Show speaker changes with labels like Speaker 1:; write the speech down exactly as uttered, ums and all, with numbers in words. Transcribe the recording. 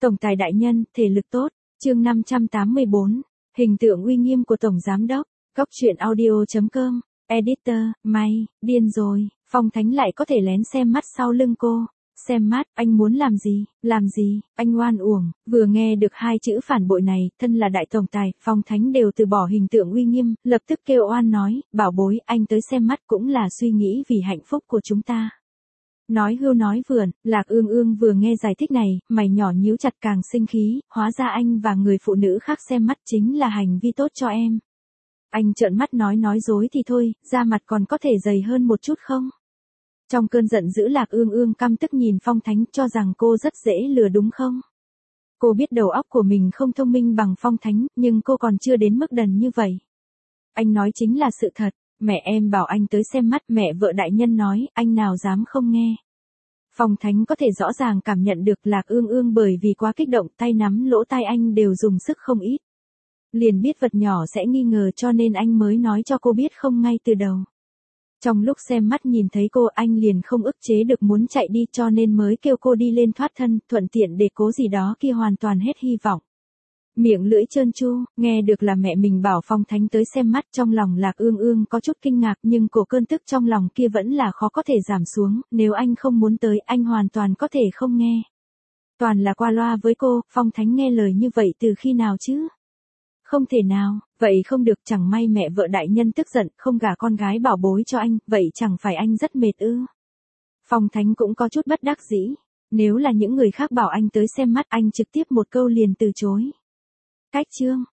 Speaker 1: Tổng tài đại nhân, thể lực tốt, chương năm trăm tám mươi bốn, hình tượng uy nghiêm của Tổng Giám đốc, góc truyện audio chấm com, editor, may, điên rồi, Phong Thánh lại có thể lén xem mắt sau lưng cô. Xem mắt, anh muốn làm gì, làm gì, anh oan uổng, vừa nghe được hai chữ phản bội này, thân là đại tổng tài, Phong Thánh đều từ bỏ hình tượng uy nghiêm, lập tức kêu oan nói, bảo bối, anh tới xem mắt cũng là suy nghĩ vì hạnh phúc của chúng ta. Nói hưu nói vượn, Lạc Ương Ương vừa nghe giải thích này, mày nhỏ nhíu chặt càng sinh khí, hóa ra anh và người phụ nữ khác xem mắt chính là hành vi tốt cho em. Anh trợn mắt nói nói dối thì thôi, da mặt còn có thể dày hơn một chút không? Trong cơn giận dữ Lạc Ương Ương căm tức nhìn Phong Thánh cho rằng cô rất dễ lừa đúng không? Cô biết đầu óc của mình không thông minh bằng Phong Thánh, nhưng cô còn chưa đến mức đần như vậy. Anh nói chính là sự thật, mẹ em bảo anh tới xem mắt, mẹ vợ đại nhân nói, anh nào dám không nghe. Phong Thánh có thể rõ ràng cảm nhận được Lạc Ương Ương bởi vì quá kích động, tay nắm lỗ tai anh đều dùng sức không ít. Liền biết vật nhỏ sẽ nghi ngờ cho nên anh mới nói cho cô biết không ngay từ đầu. Trong lúc xem mắt nhìn thấy cô anh liền không ức chế được muốn chạy đi cho nên mới kêu cô đi lên thoát thân, thuận tiện để cố gì đó kia hoàn toàn hết hy vọng. Miệng lưỡi trơn tru, nghe được là mẹ mình bảo Phong Thánh tới xem mắt trong lòng Lạc Ương Ương có chút kinh ngạc nhưng cổ cơn tức trong lòng kia vẫn là khó có thể giảm xuống, nếu anh không muốn tới anh hoàn toàn có thể không nghe. Toàn là qua loa với cô, Phong Thánh nghe lời như vậy từ khi nào chứ? Không thể nào, vậy không được, chẳng may mẹ vợ đại nhân tức giận, không gả con gái bảo bối cho anh, vậy chẳng phải anh rất mệt ư? Phong Thánh cũng có chút bất đắc dĩ, nếu là những người khác bảo anh tới xem mắt anh trực tiếp một câu liền từ chối. Cách chương,